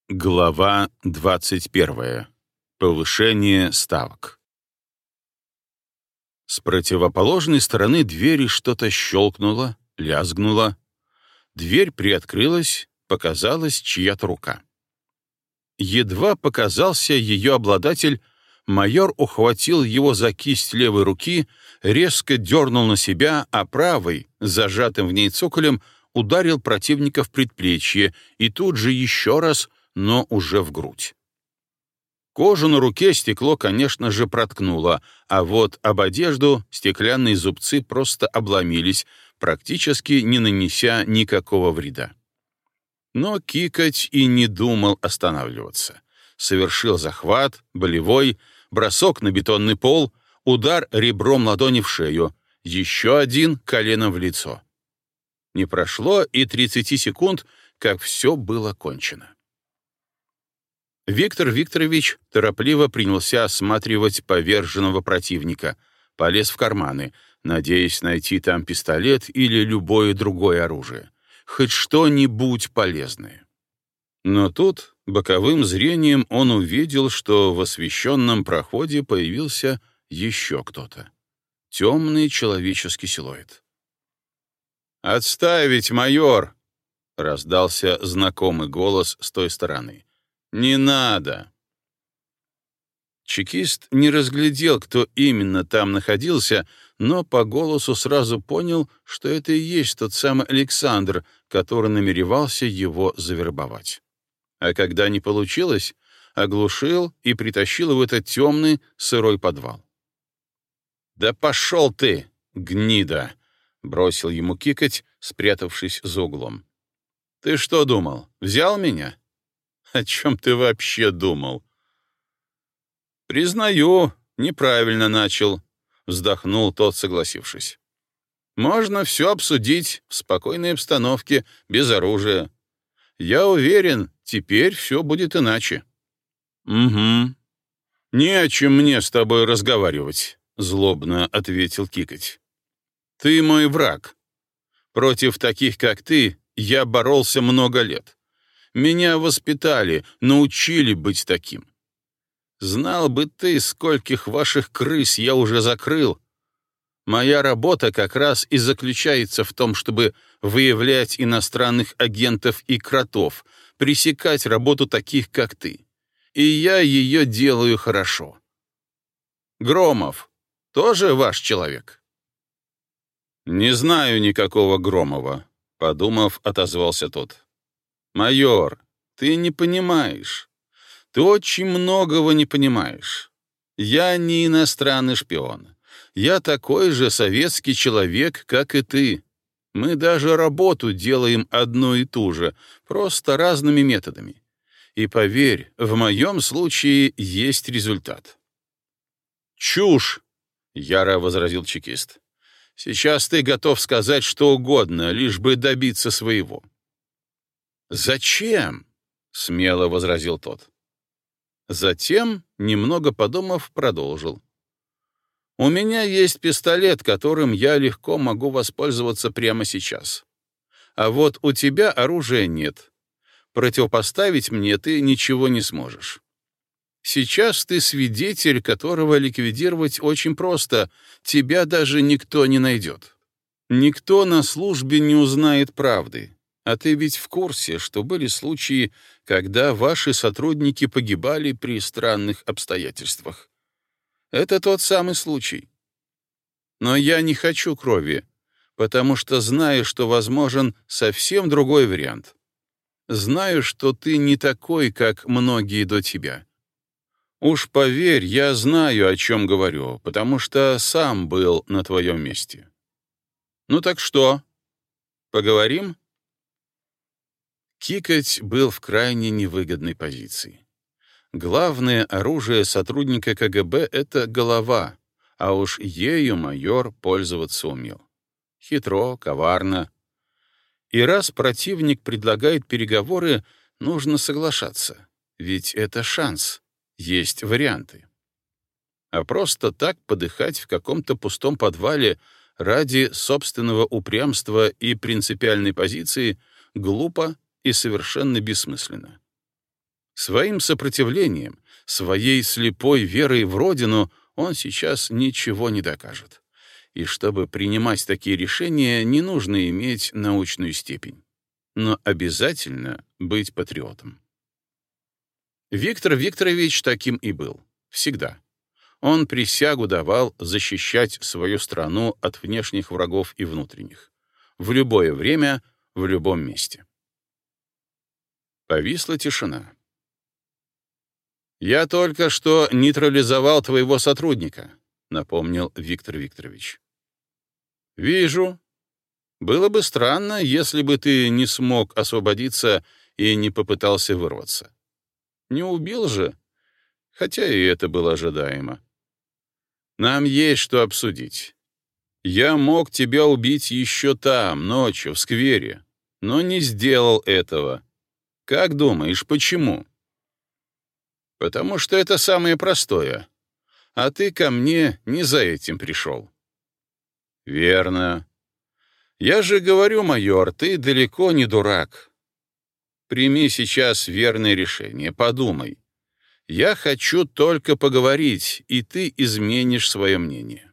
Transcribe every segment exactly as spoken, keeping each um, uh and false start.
Глава двадцать первая. Повышение ставок. С противоположной стороны двери что-то щелкнуло, лязгнуло. Дверь приоткрылась, показалась чья-то рука. Едва показался ее обладатель, майор ухватил его за кисть левой руки, резко дернул на себя, а правой, зажатым в ней цоколем, ударил противника в предплечье и тут же еще раз, но уже в грудь. Кожу на руке стекло, конечно же, проткнуло, а вот об одежду стеклянные зубцы просто обломились, практически не нанеся никакого вреда. Но Кикоть и не думал останавливаться. Совершил захват, болевой, бросок на бетонный пол, удар ребром ладони в шею, еще один коленом в лицо. Не прошло и тридцати секунд, как все было кончено. Виктор Викторович торопливо принялся осматривать поверженного противника, полез в карманы, надеясь найти там пистолет или любое другое оружие, хоть что-нибудь полезное. Но тут боковым зрением он увидел, что в освещенном проходе появился еще кто-то. Темный человеческий силуэт. «Отставить, майор!» — раздался знакомый голос с той стороны. «Не надо!» Чекист не разглядел, кто именно там находился, но по голосу сразу понял, что это и есть тот самый Александр, который намеревался его завербовать. А когда не получилось, оглушил и притащил в этот темный, сырой подвал. «Да пошел ты, гнида!» — бросил ему Кикоть, спрятавшись за углом. «Ты что думал, взял меня? О чем ты вообще думал?» «Признаю, неправильно начал», — вздохнул тот, согласившись. «Можно все обсудить в спокойной обстановке, без оружия. Я уверен, теперь все будет иначе». «Угу. Не о чем мне с тобой разговаривать», — злобно ответил Кикоть. «Ты мой враг. Против таких, как ты, я боролся много лет. Меня воспитали, научили быть таким. Знал бы ты, скольких ваших крыс я уже закрыл. Моя работа как раз и заключается в том, чтобы выявлять иностранных агентов и кротов, пресекать работу таких, как ты. И я ее делаю хорошо. Громов тоже ваш человек?» «Не знаю никакого Громова», — подумав, отозвался тот. «Майор, ты не понимаешь. Ты очень многого не понимаешь. Я не иностранный шпион. Я такой же советский человек, как и ты. Мы даже работу делаем одну и ту же, просто разными методами. И поверь, в моем случае есть результат». «Чушь!» — яро возразил чекист. «Сейчас ты готов сказать что угодно, лишь бы добиться своего». «Зачем?» — смело возразил тот. Затем, немного подумав, продолжил. «У меня есть пистолет, которым я легко могу воспользоваться прямо сейчас. А вот у тебя оружия нет. Противопоставить мне ты ничего не сможешь. Сейчас ты свидетель, которого ликвидировать очень просто, тебя даже никто не найдет. Никто на службе не узнает правды. А ты ведь в курсе, что были случаи, когда ваши сотрудники погибали при странных обстоятельствах. Это тот самый случай. Но я не хочу крови, потому что знаю, что возможен совсем другой вариант. Знаю, что ты не такой, как многие до тебя. Уж поверь, я знаю, о чем говорю, потому что сам был на твоем месте. Ну так что, поговорим?» Кикоть был в крайне невыгодной позиции. Главное оружие сотрудника ка гэ бэ — это голова, а уж ею майор пользоваться умел. Хитро, коварно. И раз противник предлагает переговоры, нужно соглашаться, ведь это шанс, есть варианты. А просто так подыхать в каком-то пустом подвале ради собственного упрямства и принципиальной позиции глупо и совершенно бессмысленно. Своим сопротивлением, своей слепой верой в Родину он сейчас ничего не докажет. И чтобы принимать такие решения, не нужно иметь научную степень. Но обязательно быть патриотом. Виктор Викторович таким и был. Всегда. Он присягу давал защищать свою страну от внешних врагов и внутренних. В любое время, в любом месте. Повисла тишина. «Я только что нейтрализовал твоего сотрудника», — напомнил Виктор Викторович. «Вижу. Было бы странно, если бы ты не смог освободиться и не попытался вырваться. Не убил же, хотя и это было ожидаемо. Нам есть что обсудить. Я мог тебя убить еще там, ночью, в сквере, но не сделал этого. Как думаешь, почему?» «Потому что это самое простое. А ты ко мне не за этим пришел». «Верно. Я же говорю, майор, ты далеко не дурак. Прими сейчас верное решение, подумай. Я хочу только поговорить, и ты изменишь свое мнение».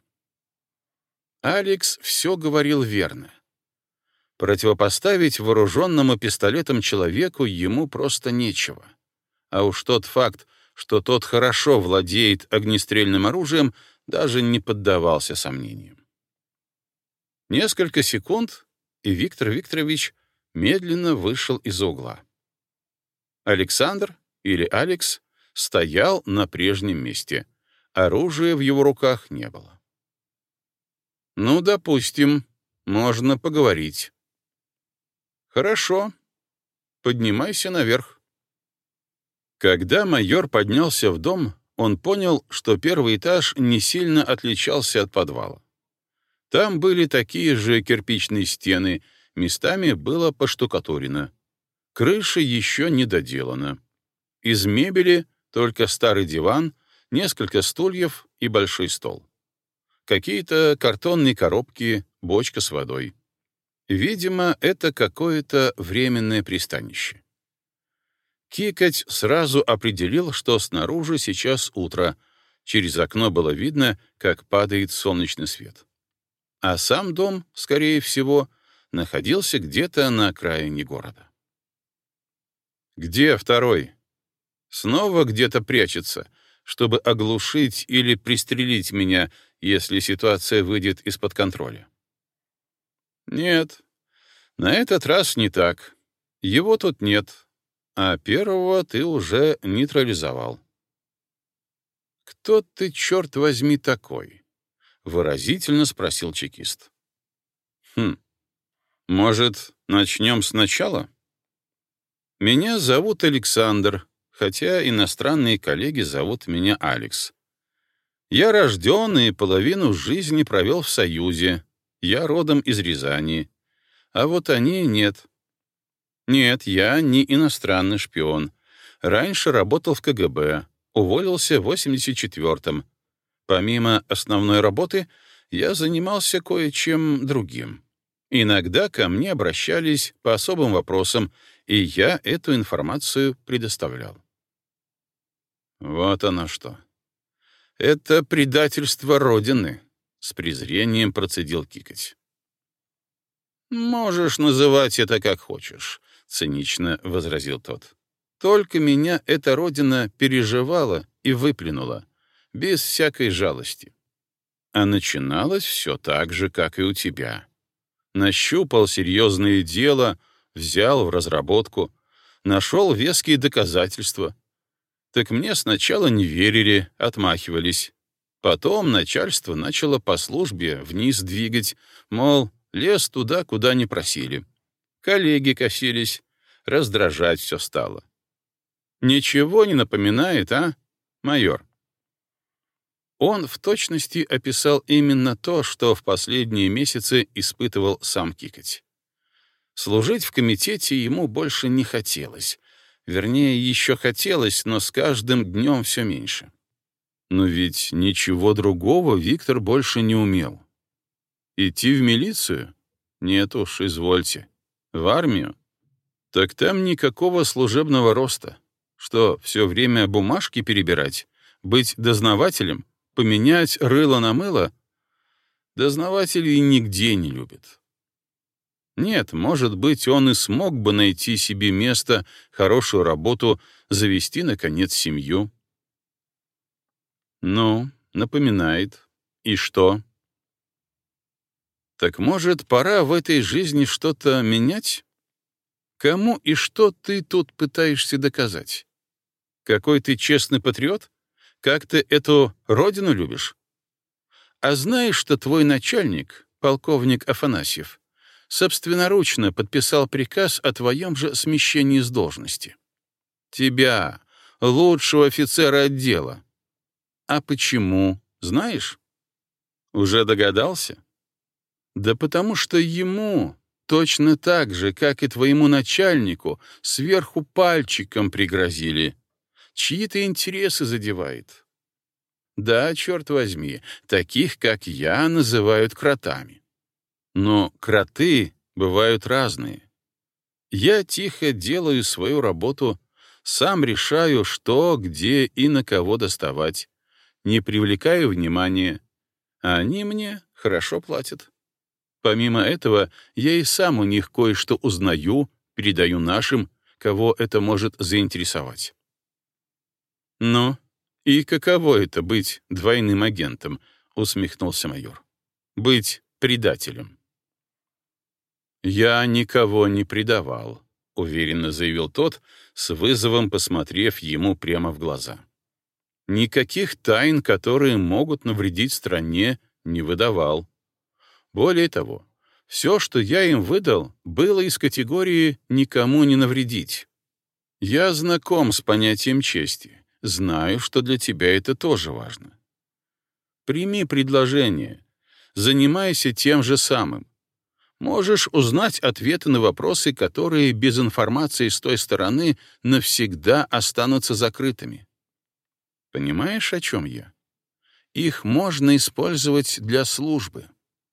Алекс все говорил верно. Противопоставить вооруженному пистолетом человеку ему просто нечего. А уж тот факт, что тот хорошо владеет огнестрельным оружием, даже не поддавался сомнениям. Несколько секунд, и Виктор Викторович медленно вышел из-за угла. Александр, или Алекс, стоял на прежнем месте. Оружия в его руках не было. «Ну, допустим, можно поговорить». «Хорошо. Поднимайся наверх». Когда майор поднялся в дом, он понял, что первый этаж не сильно отличался от подвала. Там были такие же кирпичные стены, местами было поштукатурено. Крыша еще не доделана. Из мебели только старый диван, несколько стульев и большой стол. Какие-то картонные коробки, бочка с водой. Видимо, это какое-то временное пристанище. Кикоть сразу определил, что снаружи сейчас утро. Через окно было видно, как падает солнечный свет. А сам дом, скорее всего, находился где-то на окраине города. «Где второй? Снова где-то прячется, чтобы оглушить или пристрелить меня, если ситуация выйдет из-под контроля?» «Нет, на этот раз не так. Его тут нет, а первого ты уже нейтрализовал». «Кто ты, черт возьми, такой?» — выразительно спросил чекист. «Хм, может, начнем сначала?» «Меня зовут Александр, хотя иностранные коллеги зовут меня Алекс. Я рожден и половину жизни провел в Союзе. Я родом из Рязани. А вот они нет. Нет, я не иностранный шпион. Раньше работал в ка гэ бэ, уволился в восемьдесят четвёртом. Помимо основной работы, я занимался кое-чем другим. Иногда ко мне обращались по особым вопросам, и я эту информацию предоставлял». «Вот оно что. Это предательство Родины», — с презрением процедил Кикоть. «Можешь называть это как хочешь», — цинично возразил тот. «Только меня эта Родина переживала и выплюнула, без всякой жалости. А начиналось все так же, как и у тебя. Нащупал серьезное дело, взял в разработку, нашел веские доказательства. Так мне сначала не верили, отмахивались. Потом начальство начало по службе вниз двигать, мол, лез туда, куда не просили. Коллеги косились, раздражать все стало. Ничего не напоминает, а, майор?» Он в точности описал именно то, что в последние месяцы испытывал сам Кикоть. Служить в комитете ему больше не хотелось. Вернее, еще хотелось, но с каждым днем все меньше. Но ведь ничего другого Виктор больше не умел. Идти в милицию? Нет уж, извольте. В армию? Так там никакого служебного роста. Что, все время бумажки перебирать? Быть дознавателем? Поменять рыло на мыло? Дознавателей нигде не любят. Нет, может быть, он и смог бы найти себе место, хорошую работу, завести, наконец, семью. Ну, напоминает. И что? Так может, пора в этой жизни что-то менять? Кому и что ты тут пытаешься доказать? Какой ты честный патриот? Как ты эту родину любишь? А знаешь, что твой начальник, полковник Афанасьев, собственноручно подписал приказ о твоем же смещении с должности? Тебя, лучшего офицера отдела. А почему, знаешь? Уже догадался? Да потому что ему, точно так же, как и твоему начальнику, сверху пальчиком пригрозили. Чьи-то интересы задевает. Да, черт возьми, таких, как я, называют кротами. Но кроты бывают разные. Я тихо делаю свою работу, сам решаю, что, где и на кого доставать, не привлекаю внимания, а они мне хорошо платят. Помимо этого, я и сам у них кое-что узнаю, передаю нашим, кого это может заинтересовать. «Ну, и каково это — быть двойным агентом?» — усмехнулся майор. «Быть предателем». «Я никого не предавал», — уверенно заявил тот, с вызовом посмотрев ему прямо в глаза. «Никаких тайн, которые могут навредить стране, не выдавал. Более того, все, что я им выдал, было из категории «никому не навредить». Я знаком с понятием чести, знаю, что для тебя это тоже важно. Прими предложение, занимайся тем же самым. Можешь узнать ответы на вопросы, которые без информации с той стороны навсегда останутся закрытыми. Понимаешь, о чем я? Их можно использовать для службы.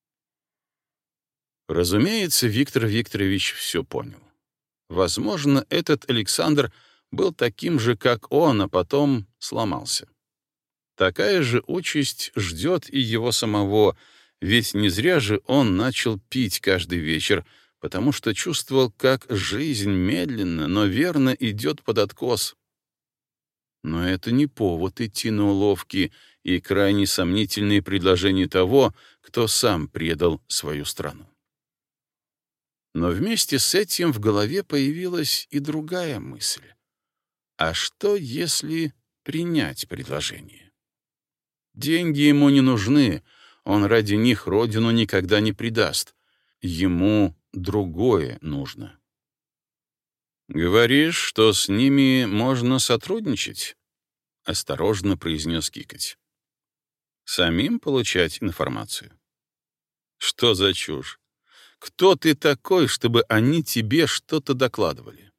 Разумеется, Виктор Викторович все понял. Возможно, этот Александр был таким же, как он, а потом сломался. Такая же участь ждет и его самого, ведь не зря же он начал пить каждый вечер, потому что чувствовал, как жизнь медленно, но верно идет под откос. Но это не повод идти на уловки и крайне сомнительные предложения того, кто сам предал свою страну. Но вместе с этим в голове появилась и другая мысль. А что, если принять предложение? Деньги ему не нужны, он ради них родину никогда не предаст. Ему другое нужно. «Говоришь, что с ними можно сотрудничать?» — осторожно произнес Кикоть. «Самим получать информацию?» «Что за чушь? Кто ты такой, чтобы они тебе что-то докладывали?»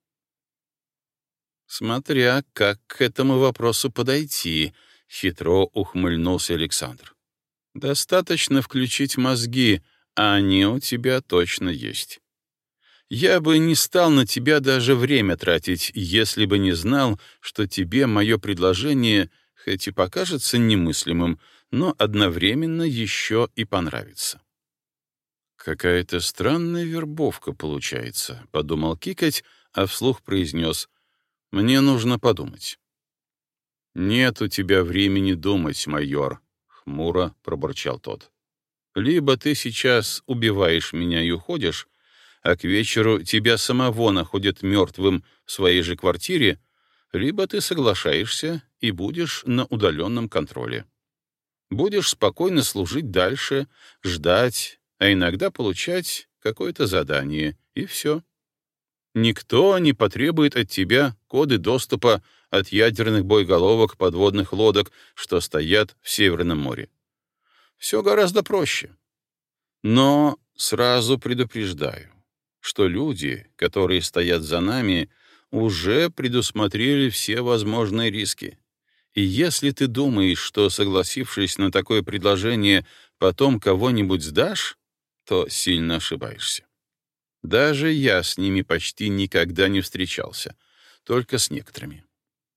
«Смотря как к этому вопросу подойти», — хитро ухмыльнулся Александр. «Достаточно включить мозги, а они у тебя точно есть. Я бы не стал на тебя даже время тратить, если бы не знал, что тебе мое предложение, хоть и покажется немыслимым, но одновременно еще и понравится». «Какая-то странная вербовка получается», — подумал Кикоть, а вслух произнес: «Мне нужно подумать». «Нет у тебя времени думать, майор», — хмуро пробурчал тот. «Либо ты сейчас убиваешь меня и уходишь, а к вечеру тебя самого находят мертвым в своей же квартире, либо ты соглашаешься и будешь на удаленном контроле. Будешь спокойно служить дальше, ждать, а иногда получать какое-то задание, и все. Никто не потребует от тебя коды доступа от ядерных боеголовок подводных лодок, что стоят в Северном море. Все гораздо проще. Но сразу предупреждаю, что люди, которые стоят за нами, уже предусмотрели все возможные риски. И если ты думаешь, что, согласившись на такое предложение, потом кого-нибудь сдашь, то сильно ошибаешься. Даже я с ними почти никогда не встречался, только с некоторыми.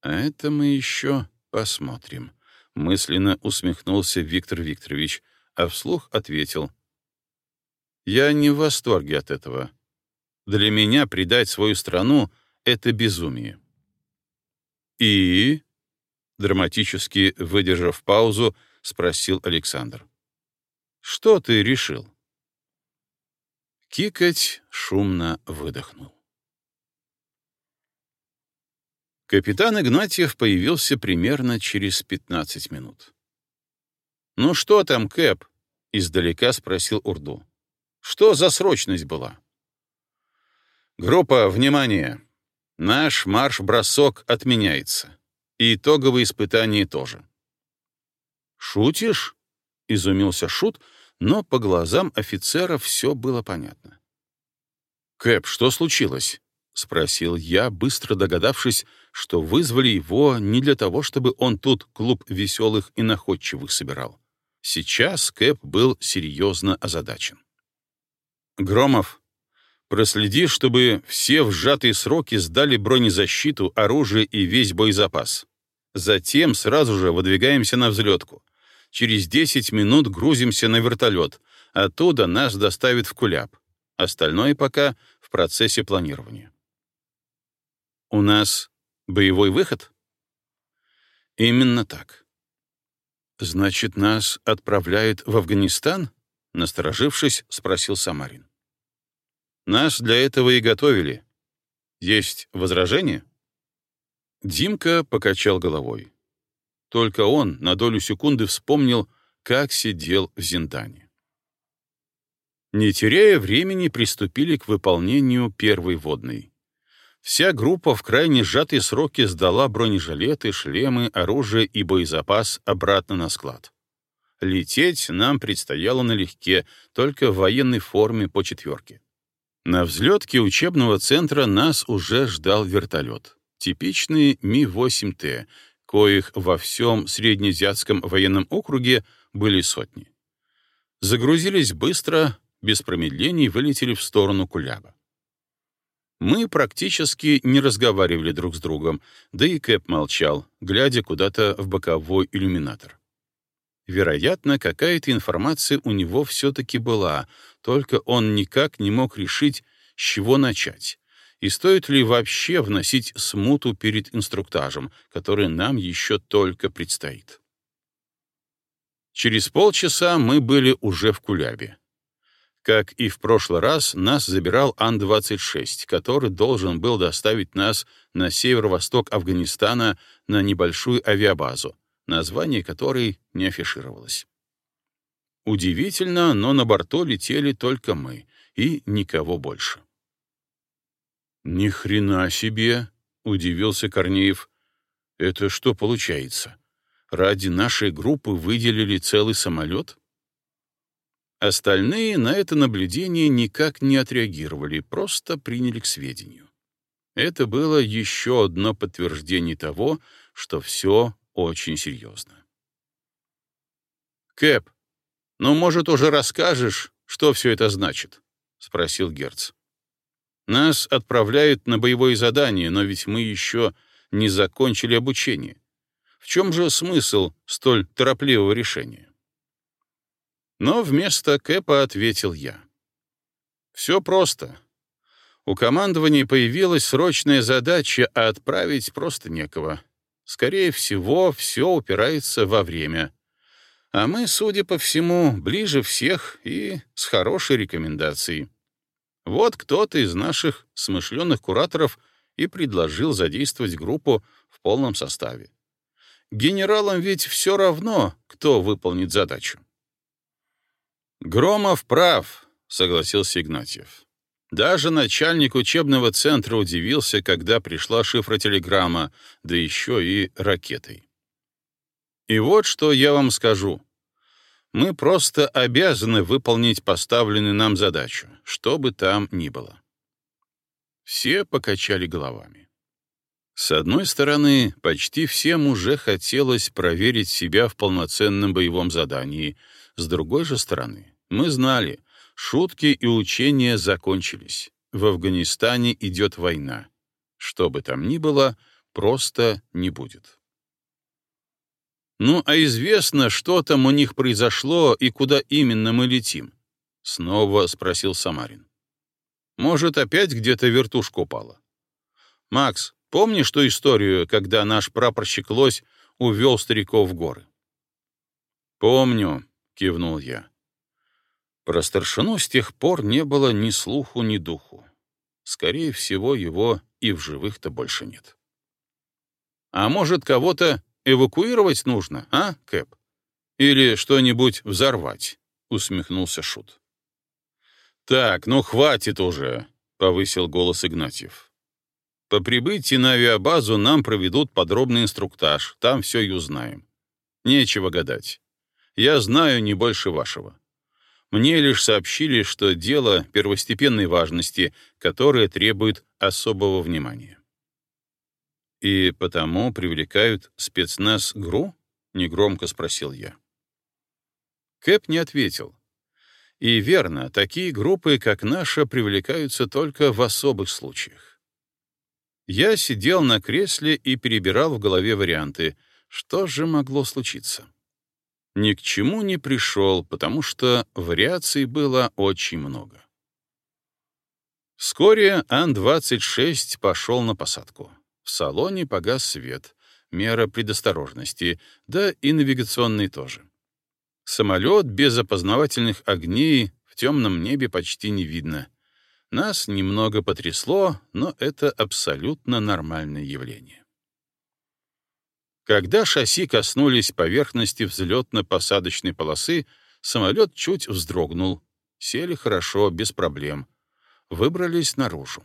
А это мы еще посмотрим. Мысленно усмехнулся Виктор Викторович, а вслух ответил. Я не в восторге от этого. Для меня предать свою страну — это безумие. И, драматически выдержав паузу, спросил Александр. Что ты решил? Кикоть шумно выдохнул. Капитан Игнатьев появился примерно через пятнадцать минут. «Ну что там, Кэп?» — издалека спросил Урду. «Что за срочность была?» «Группа, внимание! Наш марш-бросок отменяется. И итоговые испытания тоже». «Шутишь?» — изумился Шут, но по глазам офицера все было понятно. «Кэп, что случилось?» — спросил я, быстро догадавшись, что вызвали его не для того, чтобы он тут клуб веселых и находчивых собирал. Сейчас Кэп был серьезно озадачен. «Громов, проследи, чтобы все в сжатые сроки сдали бронезащиту, оружие и весь боезапас. Затем сразу же выдвигаемся на взлетку. Через десять минут грузимся на вертолет. Оттуда нас доставят в Куляб. Остальное пока в процессе планирования». «У нас боевой выход?» «Именно так». «Значит, нас отправляют в Афганистан?» — насторожившись, спросил Самарин. «Нас для этого и готовили. Есть возражения?» Димка покачал головой. Только он на долю секунды вспомнил, как сидел в Зиндане. Не теряя времени, приступили к выполнению первой водной. Вся группа в крайне сжатые сроки сдала бронежилеты, шлемы, оружие и боезапас обратно на склад. Лететь нам предстояло налегке, только в военной форме по четверке. На взлетке учебного центра нас уже ждал вертолет. Типичный Ми восемь Т, коих во всем Среднеазиатском военном округе были сотни. Загрузились быстро, без промедлений вылетели в сторону Куляба. Мы практически не разговаривали друг с другом, да и Кэп молчал, глядя куда-то в боковой иллюминатор. Вероятно, какая-то информация у него все-таки была, только он никак не мог решить, с чего начать, и стоит ли вообще вносить смуту перед инструктажем, который нам еще только предстоит. Через полчаса мы были уже в Кулябе. Как и в прошлый раз, нас забирал Ан двадцать шесть, который должен был доставить нас на северо-восток Афганистана на небольшую авиабазу, название которой не афишировалось. Удивительно, но на борту летели только мы и никого больше. «Ни хрена себе!» — удивился Корнеев. «Это что получается? Ради нашей группы выделили целый самолет?» Остальные на это наблюдение никак не отреагировали, просто приняли к сведению. Это было еще одно подтверждение того, что все очень серьезно. «Кэп, ну, может, уже расскажешь, что все это значит?» — спросил Герц. «Нас отправляют на боевое задание, но ведь мы еще не закончили обучение. В чем же смысл столь торопливого решения?» Но вместо Кэпа ответил я. «Все просто. У командования появилась срочная задача, а отправить просто некого. Скорее всего, все упирается во время. А мы, судя по всему, ближе всех и с хорошей рекомендацией. Вот кто-то из наших смышленых кураторов и предложил задействовать группу в полном составе. Генералам ведь все равно, кто выполнит задачу». «Громов прав», — согласился Игнатьев. Даже начальник учебного центра удивился, когда пришла шифротелеграмма, да еще и ракетой. «И вот что я вам скажу. Мы просто обязаны выполнить поставленную нам задачу, что бы там ни было». Все покачали головами. С одной стороны, почти всем уже хотелось проверить себя в полноценном боевом задании. С другой же стороны, мы знали, шутки и учения закончились. В Афганистане идет война. Что бы там ни было, просто не будет. «Ну, а известно, что там у них произошло и куда именно мы летим?» — снова спросил Самарин. «Может, опять где-то вертушка упала? Макс, помнишь ту историю, когда наш прапорщик Лось увел стариков в горы?» «Помню», — кивнул я. Про старшину с тех пор не было ни слуху, ни духу. Скорее всего, его и в живых-то больше нет. «А может, кого-то эвакуировать нужно, а, Кэп? Или что-нибудь взорвать?» — усмехнулся Шут. «Так, ну хватит уже», — повысил голос Игнатьев. «По прибытии на авиабазу нам проведут подробный инструктаж, там все и узнаем. Нечего гадать. Я знаю не больше вашего. Мне лишь сообщили, что дело первостепенной важности, которое требует особого внимания». «И потому привлекают спецназ ГРУ?» — негромко спросил я. Кэп не ответил. И верно, такие группы, как наша, привлекаются только в особых случаях. Я сидел на кресле и перебирал в голове варианты. Что же могло случиться? Ни к чему не пришел, потому что вариаций было очень много. Вскоре Ан двадцать шесть пошел на посадку. В салоне погас свет, мера предосторожности, да и навигационный тоже. Самолет без опознавательных огней в темном небе почти не видно. Нас немного потрясло, но это абсолютно нормальное явление. Когда шасси коснулись поверхности взлетно-посадочной полосы, самолет чуть вздрогнул. Сели хорошо, без проблем. Выбрались наружу.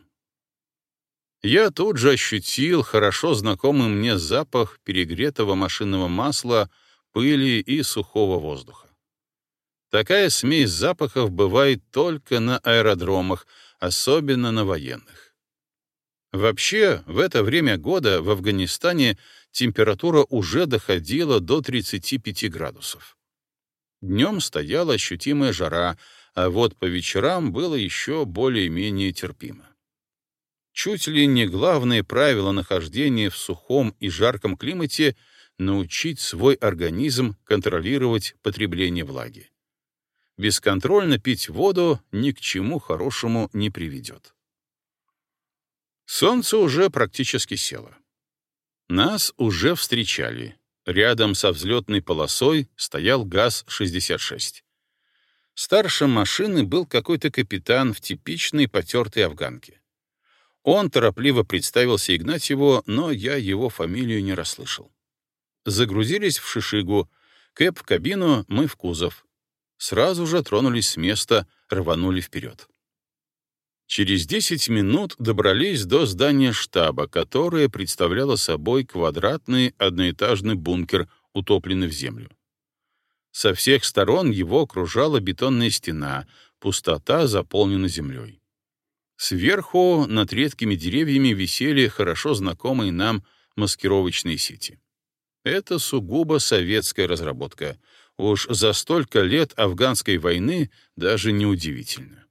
Я тут же ощутил хорошо знакомый мне запах перегретого машинного масла, пыли и сухого воздуха. Такая смесь запахов бывает только на аэродромах, особенно на военных. Вообще, в это время года в Афганистане температура уже доходила до тридцати пяти градусов. Днем стояла ощутимая жара, а вот по вечерам было еще более-менее терпимо. Чуть ли не главное правило нахождения в сухом и жарком климате — научить свой организм контролировать потребление влаги. Бесконтрольно пить воду ни к чему хорошему не приведет. Солнце уже практически село. Нас уже встречали. Рядом со взлетной полосой стоял ГАЗ шестьдесят шесть. Старшим машины был какой-то капитан в типичной потертой афганке. Он торопливо представился Игнатьеву, но я его фамилию не расслышал. Загрузились в шишигу, Кэп в кабину, мы в кузов. Сразу же тронулись с места, рванули вперед. Через десять минут добрались до здания штаба, которое представляло собой квадратный одноэтажный бункер, утопленный в землю. Со всех сторон его окружала бетонная стена, пустота заполнена землей. Сверху над редкими деревьями висели хорошо знакомые нам маскировочные сети. Это сугубо советская разработка. Уж за столько лет афганской войны даже неудивительно.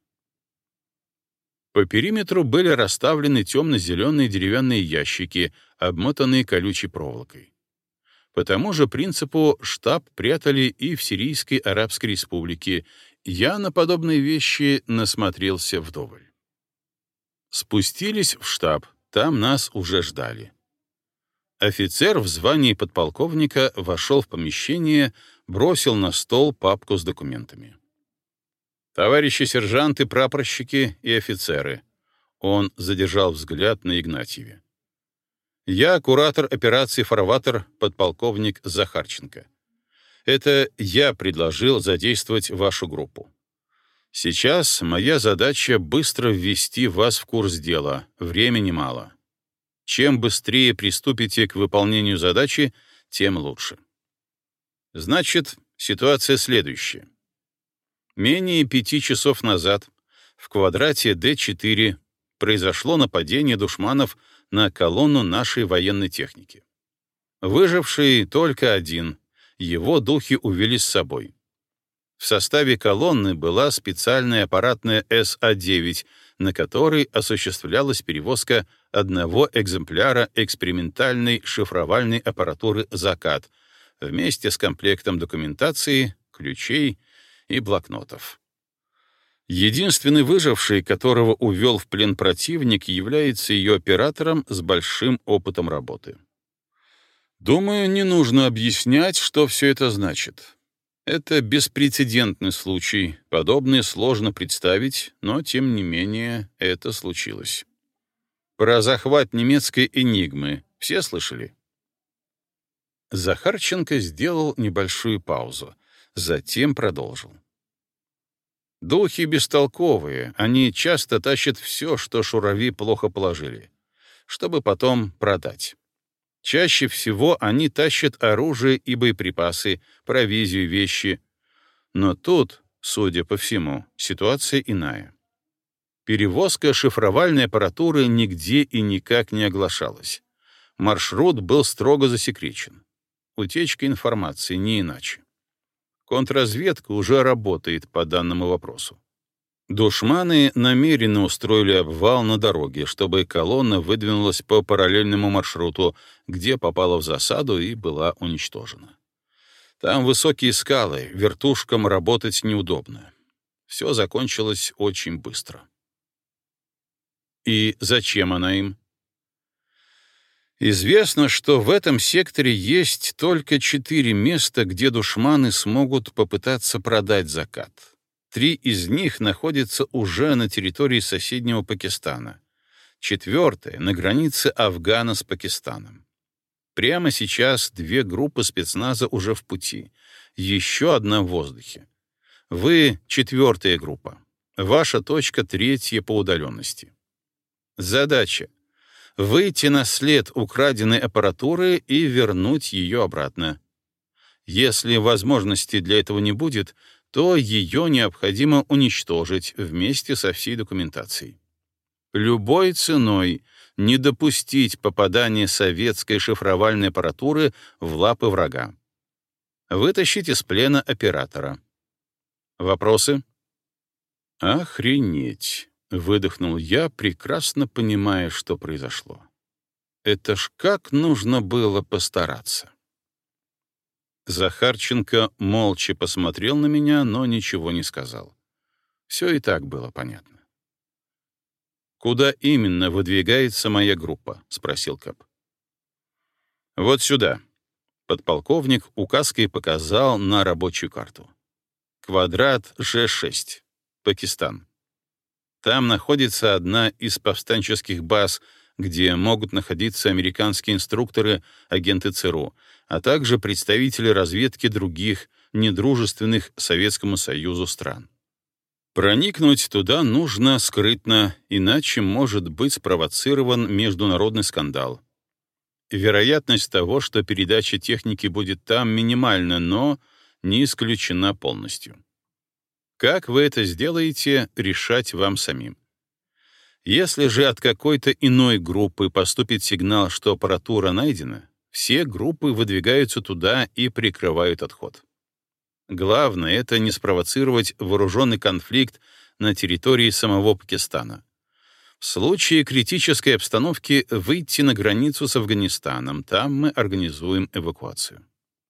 По периметру были расставлены темно-зеленые деревянные ящики, обмотанные колючей проволокой. По тому же принципу штаб прятали и в Сирийской Арабской Республике. Я на подобные вещи насмотрелся вдоволь. Спустились в штаб, там нас уже ждали. Офицер в звании подполковника вошел в помещение, бросил на стол папку с документами. «Товарищи сержанты, прапорщики и офицеры», — он задержал взгляд на Игнатьеве. «Я куратор операции «Фарватер», подполковник Захарченко. Это я предложил задействовать вашу группу. Сейчас моя задача — быстро ввести вас в курс дела, времени мало. Чем быстрее приступите к выполнению задачи, тем лучше. Значит, ситуация следующая. Менее пяти часов назад в квадрате Д четыре произошло нападение душманов на колонну нашей военной техники. Выживший только один, его духи увели с собой. В составе колонны была специальная аппаратная С А девять, на которой осуществлялась перевозка одного экземпляра экспериментальной шифровальной аппаратуры «Закат» вместе с комплектом документации, ключей и блокнотов. Единственный выживший, которого увел в плен противник, является ее оператором с большим опытом работы. Думаю, не нужно объяснять, что все это значит. Это беспрецедентный случай, подобное сложно представить, но, тем не менее, это случилось. Про захват немецкой «Энигмы» все слышали? Захарченко сделал небольшую паузу, затем продолжил. Духи бестолковые, они часто тащат все, что шурави плохо положили, чтобы потом продать. Чаще всего они тащат оружие и боеприпасы, провизию, вещи. Но тут, судя по всему, ситуация иная. Перевозка шифровальной аппаратуры нигде и никак не оглашалась. Маршрут был строго засекречен. Утечка информации, не иначе. Контрразведка уже работает по данному вопросу. Душманы намеренно устроили обвал на дороге, чтобы колонна выдвинулась по параллельному маршруту, где попала в засаду и была уничтожена. Там высокие скалы, вертушкам работать неудобно. Все закончилось очень быстро. И зачем она им? Известно, что в этом секторе есть только четыре места, где душманы смогут попытаться продать «Закат». Три из них находятся уже на территории соседнего Пакистана. Четвертое — на границе Афгана с Пакистаном. Прямо сейчас две группы спецназа уже в пути, еще одна в воздухе. Вы — четвертая группа. Ваша точка — третья по удаленности. Задача — выйти на след украденной аппаратуры и вернуть ее обратно. Если возможности для этого не будет, то ее необходимо уничтожить вместе со всей документацией. Любой ценой не допустить попадания советской шифровальной аппаратуры в лапы врага. Вытащить из плена оператора. Вопросы? Охренеть, выдохнул я, прекрасно понимая, что произошло. Это ж как нужно было постараться. Захарченко молча посмотрел на меня, но ничего не сказал. Все и так было понятно. «Куда именно выдвигается моя группа?» — спросил Кэп. «Вот сюда». Подполковник указкой показал на рабочую карту. «Квадрат Ж шесть. Пакистан. Там находится одна из повстанческих баз, где могут находиться американские инструкторы, агенты ЦРУ, а также представители разведки других, недружественных Советскому Союзу стран. Проникнуть туда нужно скрытно, иначе может быть спровоцирован международный скандал. Вероятность того, что передача техники будет там, минимальна, но не исключена полностью. Как вы это сделаете, решать вам самим. Если же от какой-то иной группы поступит сигнал, что аппаратура найдена, все группы выдвигаются туда и прикрывают отход. Главное — это не спровоцировать вооруженный конфликт на территории самого Пакистана. В случае критической обстановки выйти на границу с Афганистаном, там мы организуем эвакуацию.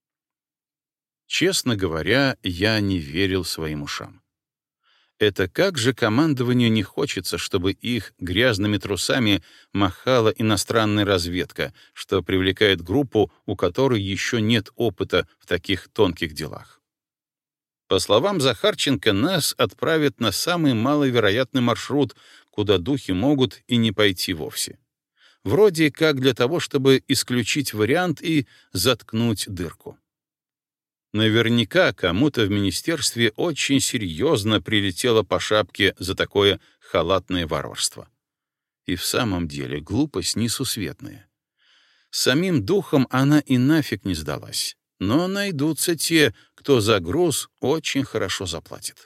Честно говоря, я не верил своим ушам. Это как же командованию не хочется, чтобы их грязными трусами махала иностранная разведка, что привлекает группу, у которой еще нет опыта в таких тонких делах. По словам Захарченко, нас отправят на самый маловероятный маршрут, куда духи могут и не пойти вовсе. Вроде как для того, чтобы исключить вариант и заткнуть дырку. Наверняка кому-то в министерстве очень серьезно прилетело по шапке за такое халатное варварство. И в самом деле глупость несусветная. Самим духом она и нафиг не сдалась. Но найдутся те, кто за груз очень хорошо заплатит.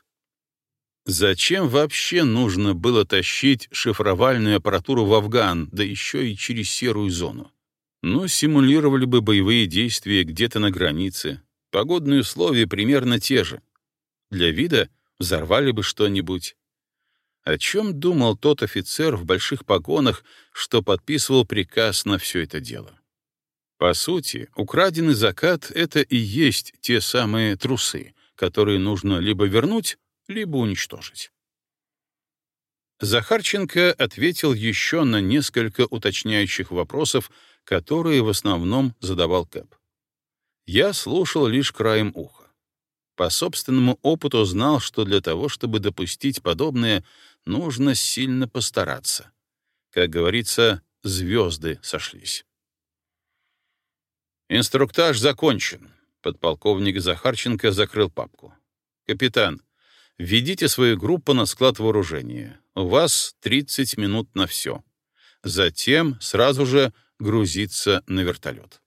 Зачем вообще нужно было тащить шифровальную аппаратуру в Афган, да еще и через серую зону? Ну, симулировали бы боевые действия где-то на границе. Погодные условия примерно те же. Для вида взорвали бы что-нибудь. О чем думал тот офицер в больших погонах, что подписывал приказ на все это дело? По сути, украденный закат — это и есть те самые трусы, которые нужно либо вернуть, либо уничтожить. Захарченко ответил еще на несколько уточняющих вопросов, которые в основном задавал Кэп. Я слушал лишь краем уха. По собственному опыту знал, что для того, чтобы допустить подобное, нужно сильно постараться. Как говорится, звезды сошлись. «Инструктаж закончен», — подполковник Захарченко закрыл папку. «Капитан, введите свою группу на склад вооружения. У вас тридцать минут на все. Затем сразу же грузиться на вертолет».